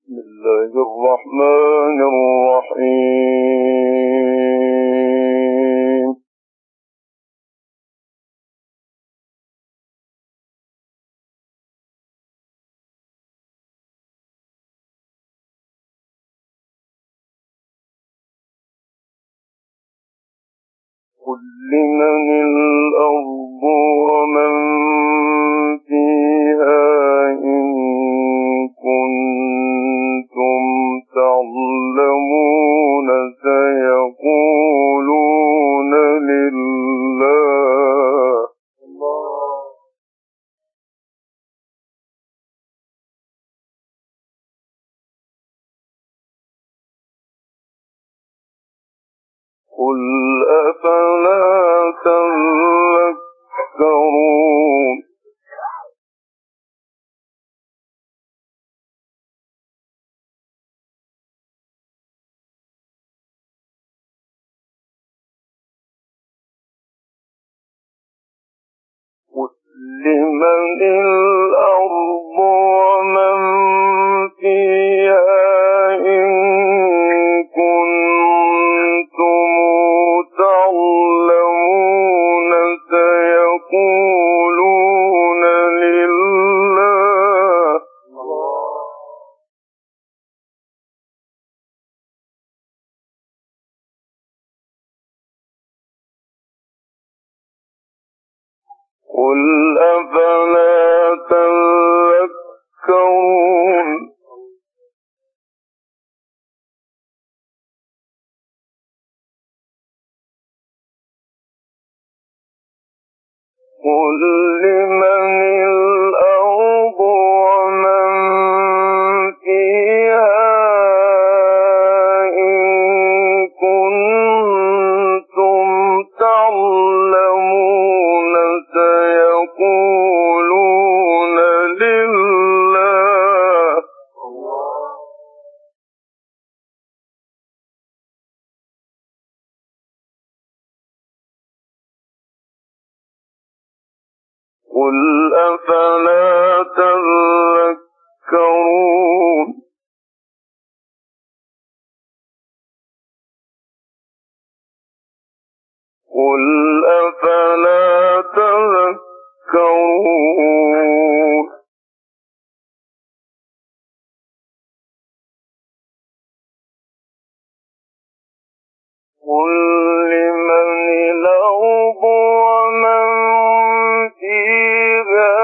بسم الله الرحمن الرحيم. قل لمن الأرض ومن فيها إن كنتم تعلمون سيقولون لله. قل أفلا تذكرون. قل لمن الأرض ومن فيها إن كنتم تعلمون سيقولون لله. قل أفلا تذكرون. قل لمن الأرض ومن فيها إن كنتم تعلمون سيقولون لله. قل أفلا تذكرون. قل أفلا تذكرون. قل لمن الأرض ومن فيها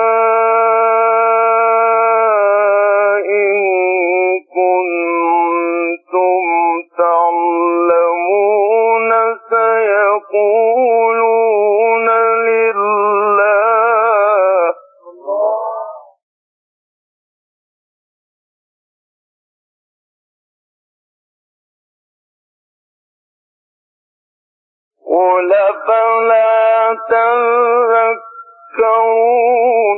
إن كنتم تعلمون سيقولون لله. قل أفلا تذكرون.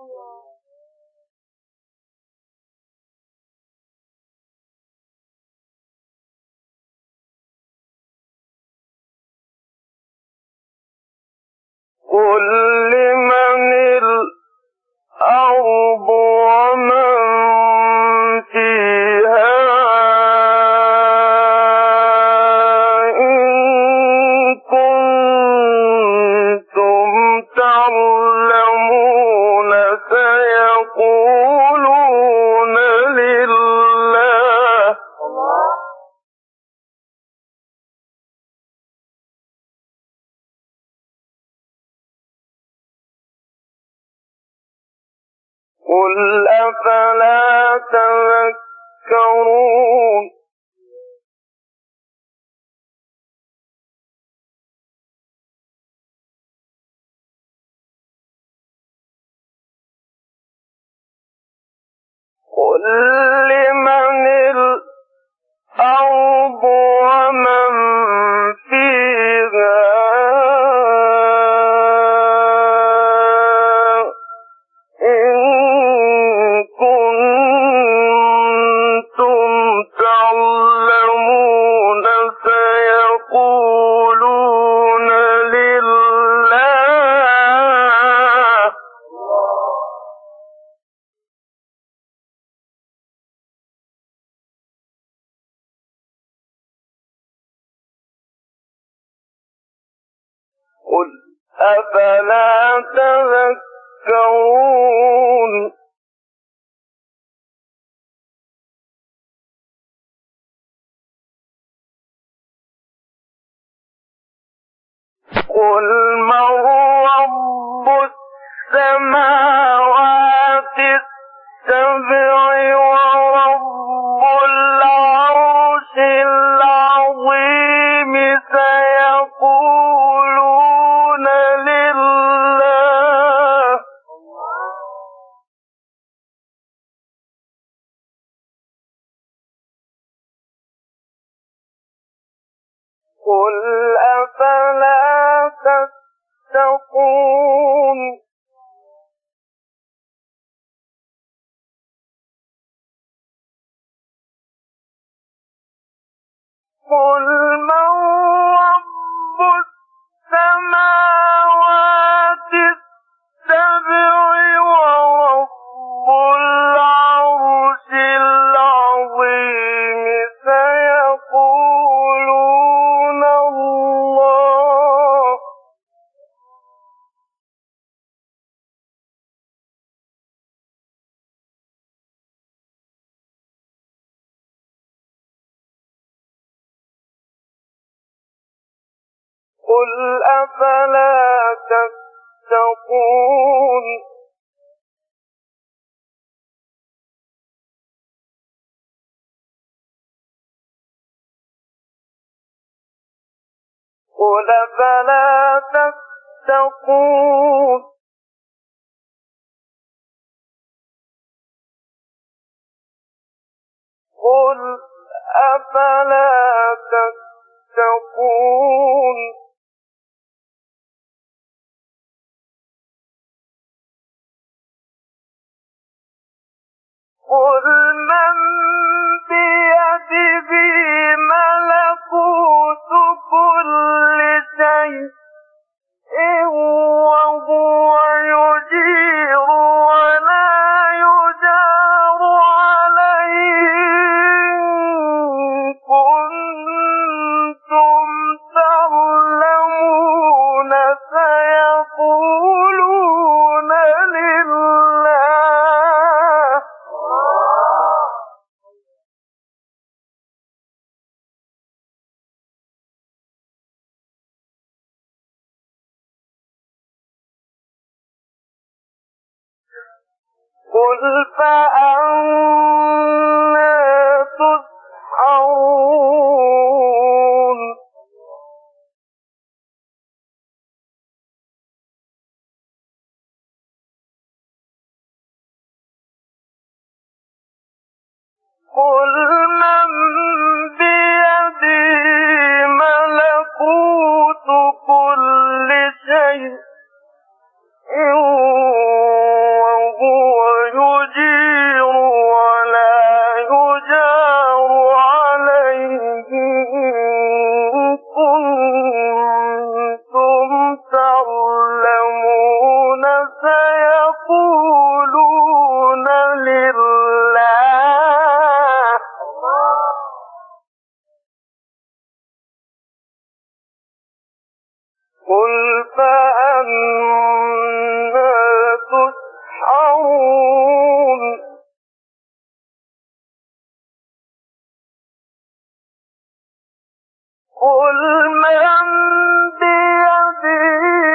قل لمن الأرض ومن فيها إن كنتم تعلمون سيقولون لله. قل أفلا تذكرون. قل لمن الأرض ومن فيها إن كنتم تعلمون سيقولون لله. أفلا تذكرون قل من رب السماوات السبع ورب العرش العظيم سيقولون لله قل أفلا تتقون قل من رب السماوات السبع ورب العرش العظيم سيقولون الله قل أفلا تتقون قل أفلا تتقون قل أفلا تتقون قل من بيده ملكوت كل شيء وهو يجير ولا يجار عليه إن كنتم تعلمون سيقولون لله قل فأنا تسحرون قل من بيده ملكوت كل شيء وهو يجير ولا يجار عليه إن كنتم تعلمون سيقولون لله قل فأنا تسحرون قل من بيده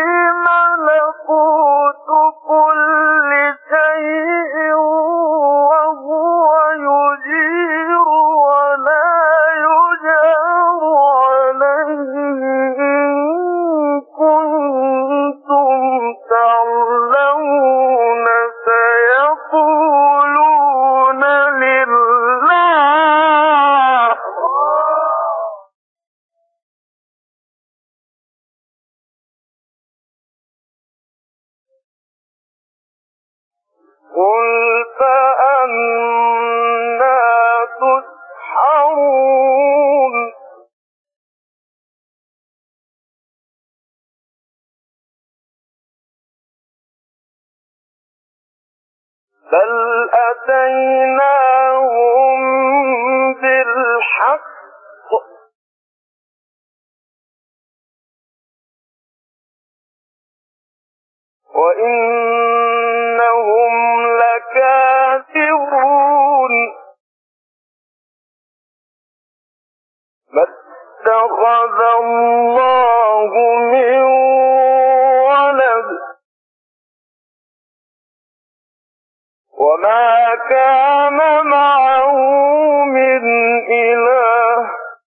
ملكوت كل شيء وهو يجير ولا يجار عليه إن كنتم تعلمون سيقولون لله قل فأنا تسحرون بل أتيناهم بالحق وإنهم لكاذبون ما اتخذ الله من ولد وما كان معه من إله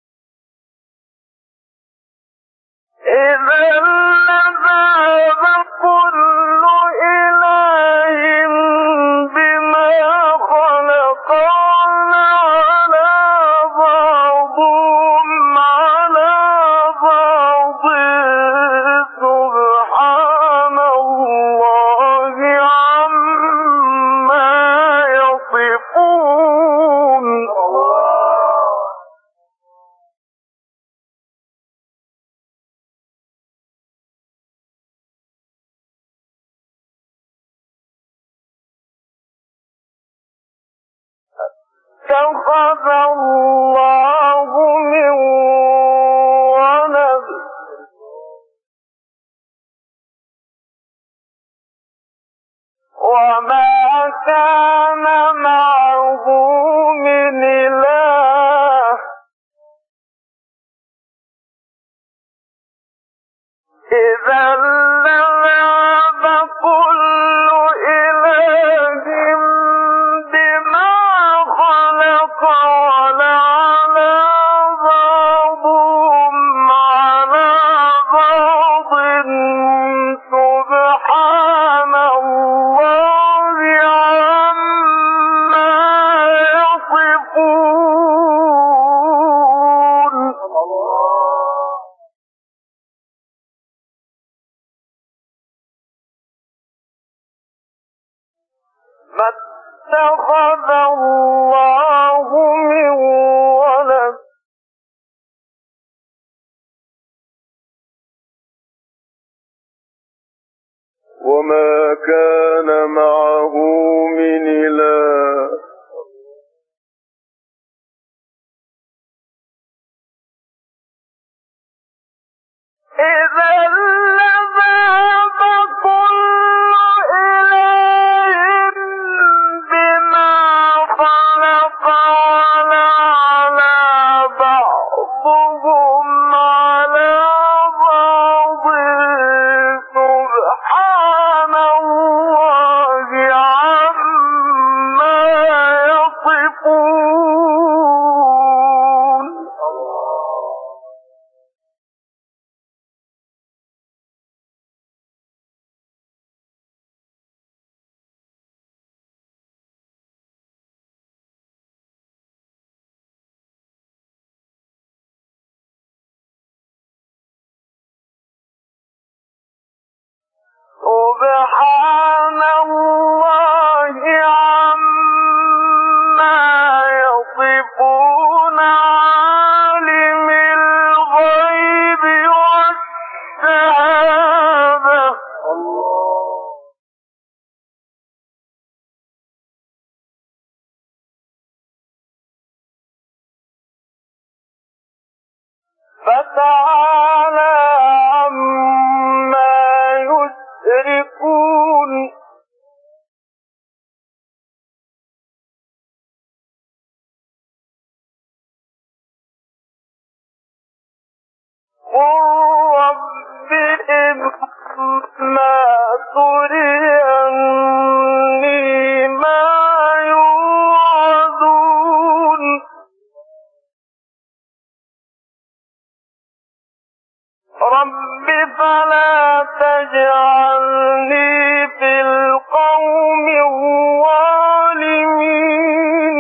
إذا لذهب كل إله بما خلق على بعضهم على بعض سبحان الله عما يصفون اتخذ الله من ولد وما كان معه من إله إذا لذهب كل إله بما خلق على بعضهم على بعض سبحان الله عما يصفون ما اتخذ الله من ولد وما كان معه من إله إذا لذهب كل إله بما خلق على بعضهم على بعض سبحان الله عما يصفون سبحان الله عما يصفون عالم الغيب والشهادة فتعالى عما يشركون قل رب إما تريني ما يوعدون رب فلا تجعلني في القوم الظالمين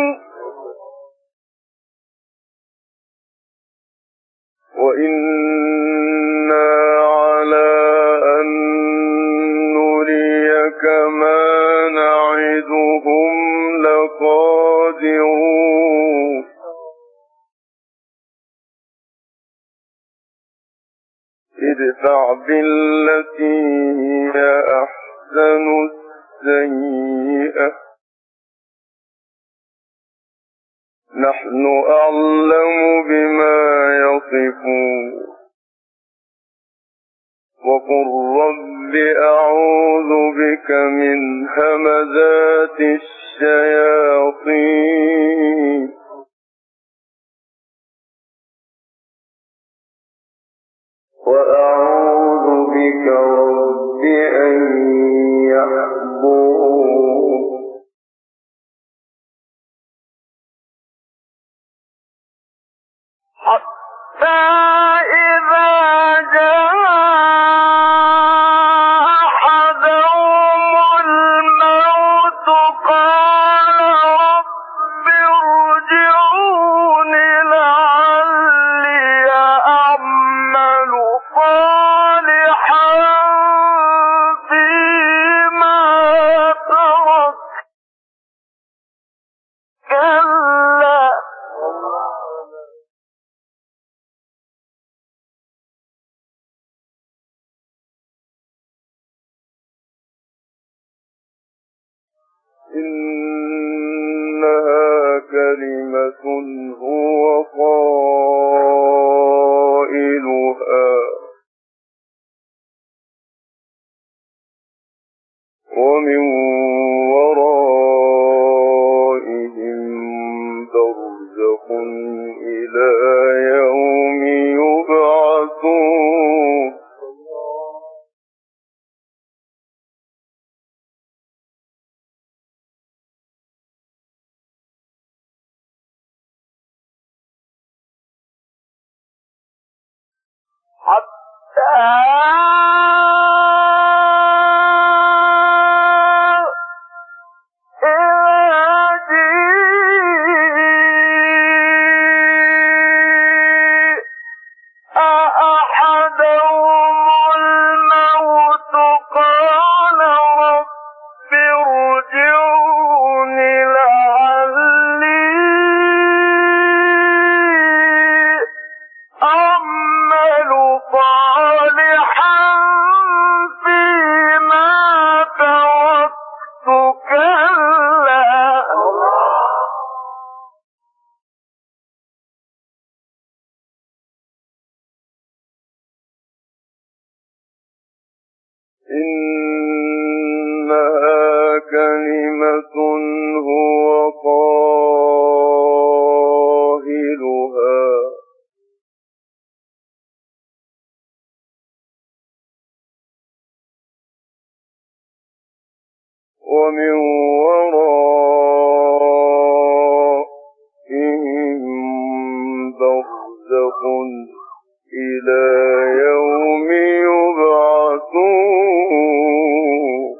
وإنا على أن نريك ما نعدهم لقادرون ادفع بالتي هي أحسن السيئة نحن أعلم بما يصفون وقل رب أعوذ بك من همزات الشياطين وأعوذ بك رب أن يحضرون حتى إذا جاء أحدهم الموت قال رب ارجعون لعلي أعمل صالحا فيما ترك كلا إنها كلمة هو قائلها ومن ورائهم برزخ إلى يوم يبعثون حتى إنها كلمة هو قائلها ومن ورائهم برزخ إلى يوم يبعثون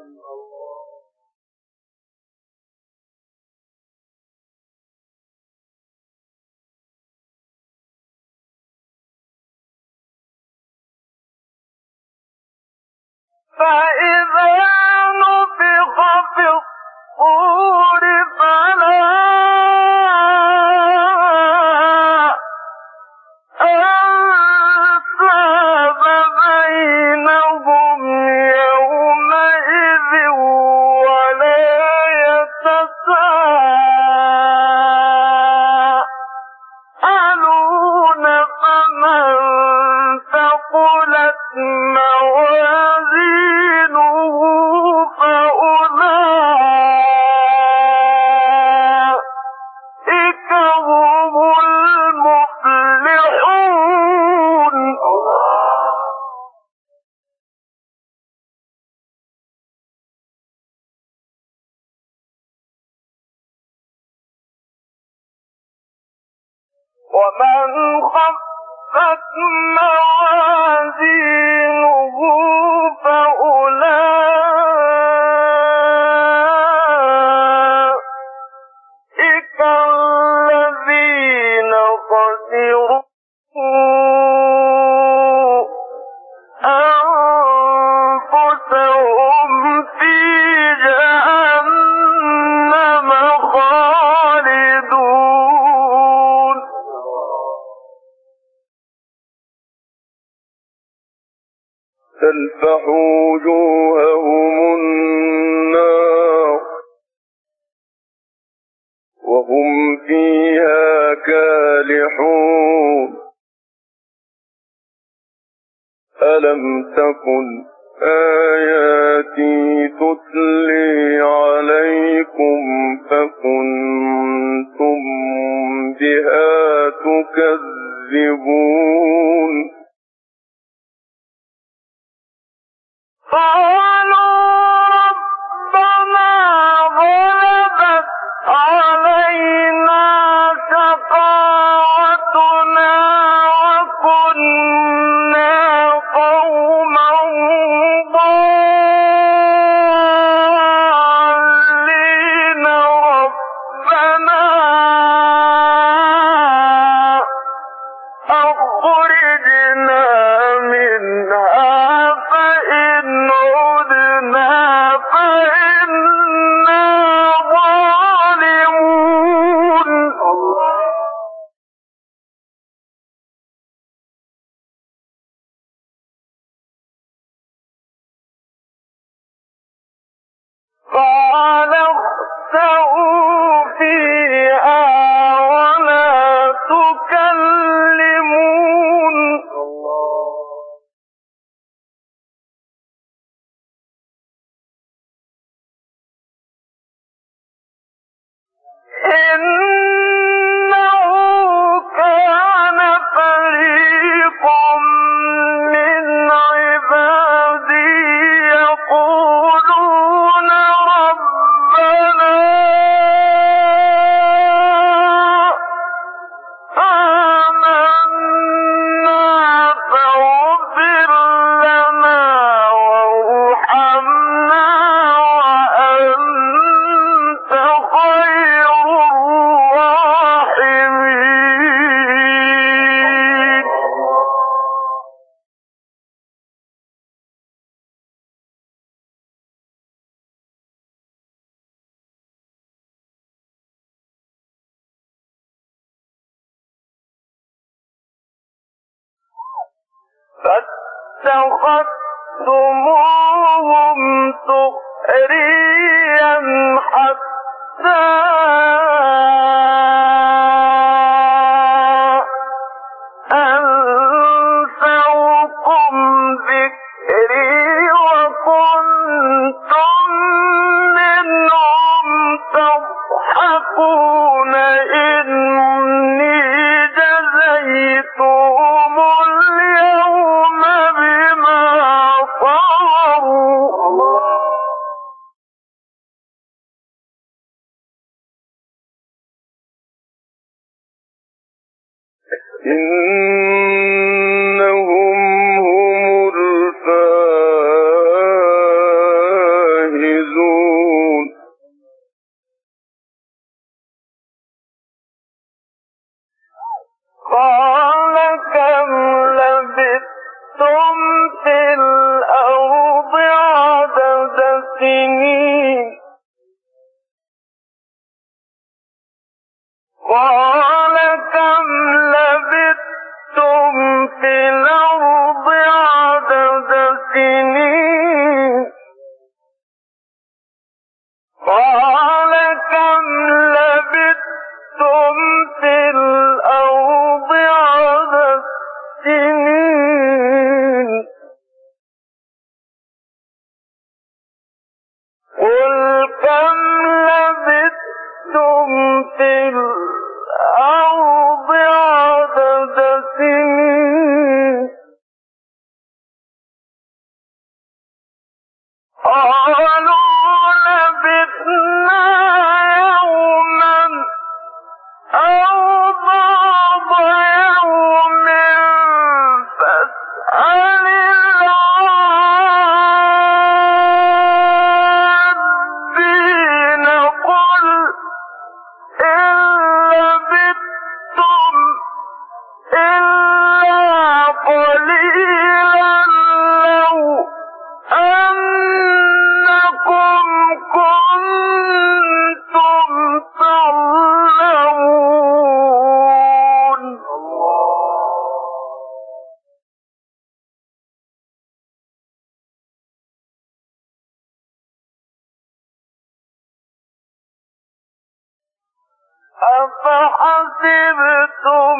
فإذا نفخ في الصور فلا أنساب بينهم يومئذ ولا يتساءلون فمن ثقلت موازينه فأولئك هم المفلحون ومن خفت موازينه فأولئك الذين خسروا أنفسهم في جهنم خالدون تلفح وجوههم النار وهم فيها كالحون ألم تكن آياتي يتلي عليكم فكنتم بها تكذبون قال اخسئوا فيها ولا تكلمون إنه كان فريق من عبادي يقولون ربنا آمنا فاغفر لنا وارحمنا وأنت خير الراحمين فاتخذتموهم سخريا حتى أنسوكم ذكري وكنتم منهم تضحكون إني جزيتهم اليوم بما صبروا إنهم هم الفائزون قال كم لبثتم في الأرض عدد سنين قال كم لبثتم في الأرض عدد سنين قال كم لبثتم في الأرض عدد سنين قل كم لبثتم في الأرض عدد سنين قالوا لبثنا يوما أو بعض يوم فاسأل العادين قل إن لبثتم إلا قليلا لو أنكم كنتم تعلمون أفحسبتم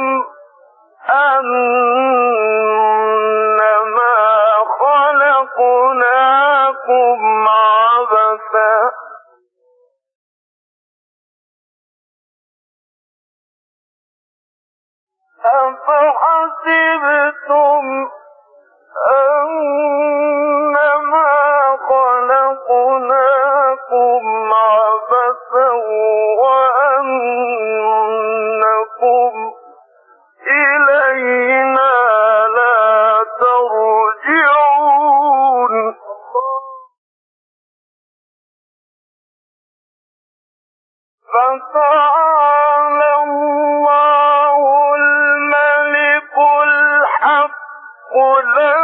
أنما خلقناكم عبثا عبثا أفحسبتم أنما خلقناكم عبثا وأنكم إلينا لا ترجعون فتعالى الله الملك الحق لا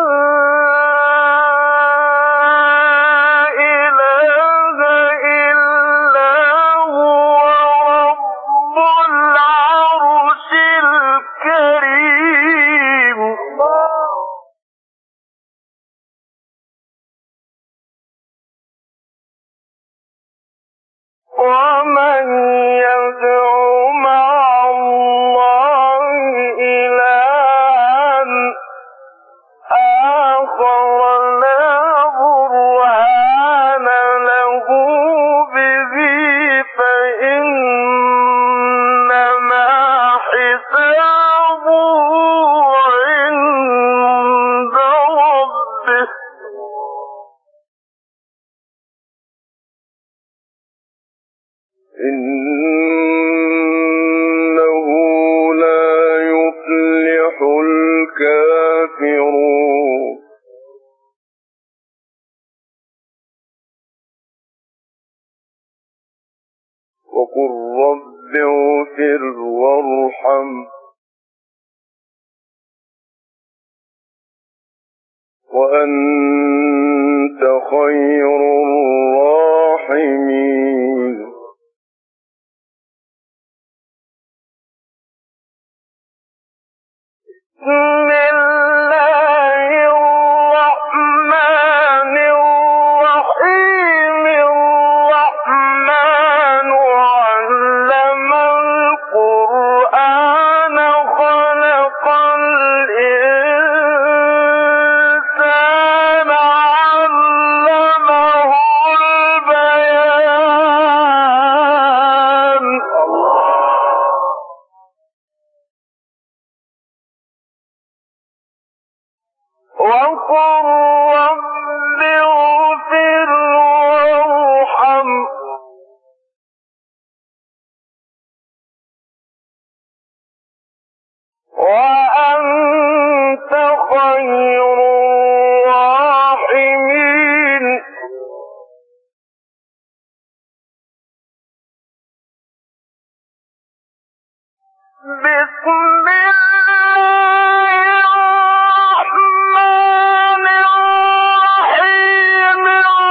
إله إلا هو رب العرش الكريم ومن يدع مع الله إلها آخر لا برهان له به فإنما حسابه عند ربه إنه لا يفلح الكافرون وقل رب اغفر وارحم وأنت خير الراحمين بسم الله الرحمن الرحيم الرحمن علم القرآن خلق الإنسان علمه البيان وقل رب اغفر وارحم وأنت خير الراحمين بسم الله الرحمن الرحيم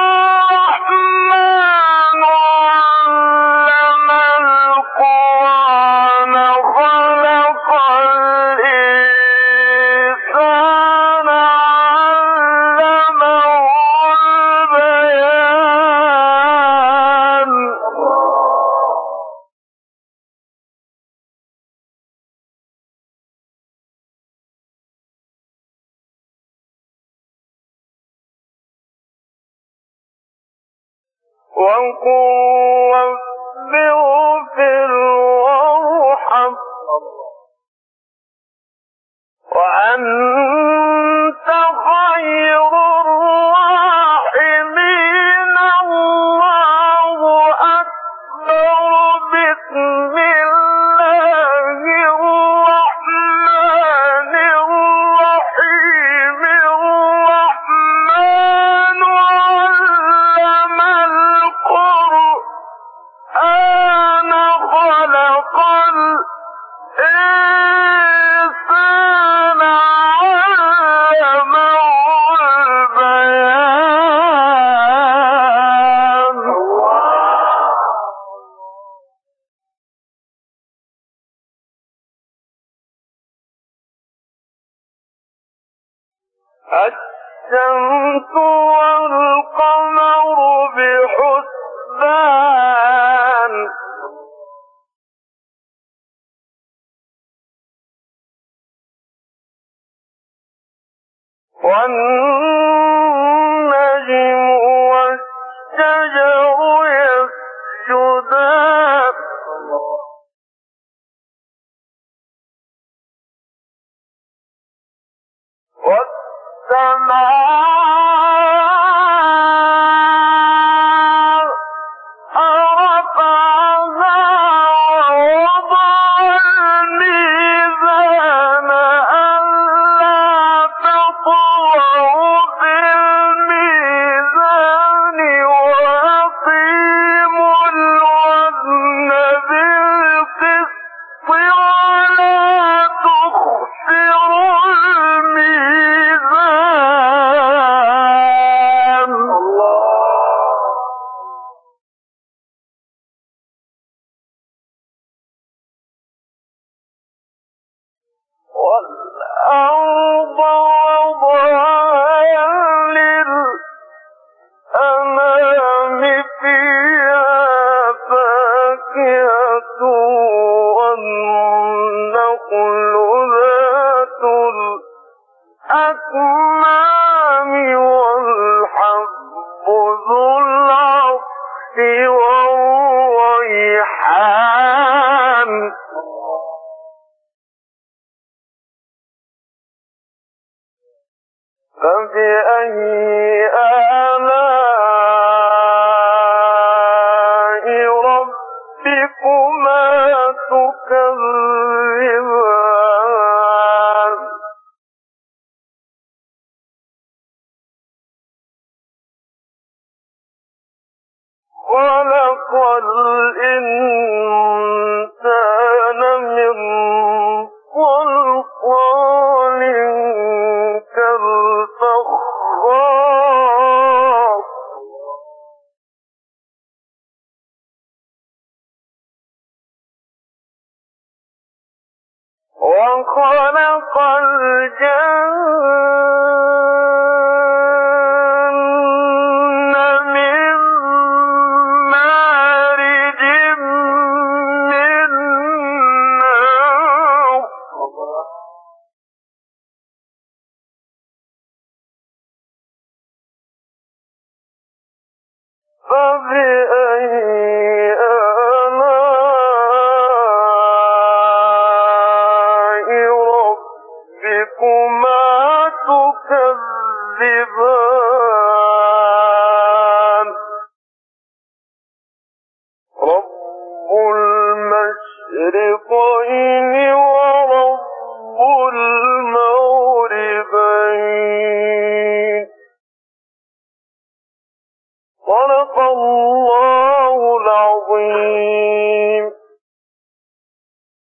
الرحمن علم القرآن خلق الإنسان علمه البيان وقل رب اغفر وارحم وأنت خير الراحمين الله أكبر بسم الله الرحمن الرحيم الرحمن علم القرآن خلق الإنسان علمه البيان الشمس والقمر بحسبان والنجم والشجر ذو العرش والريحان فبأي آلاء ربكما تكذبان خلق الإنسان من صلصال كالفخار وخلق الجن من مارج من نار فبأي آلاء ربكما تكذبان رب المشرقين ورب المغربين صدق الله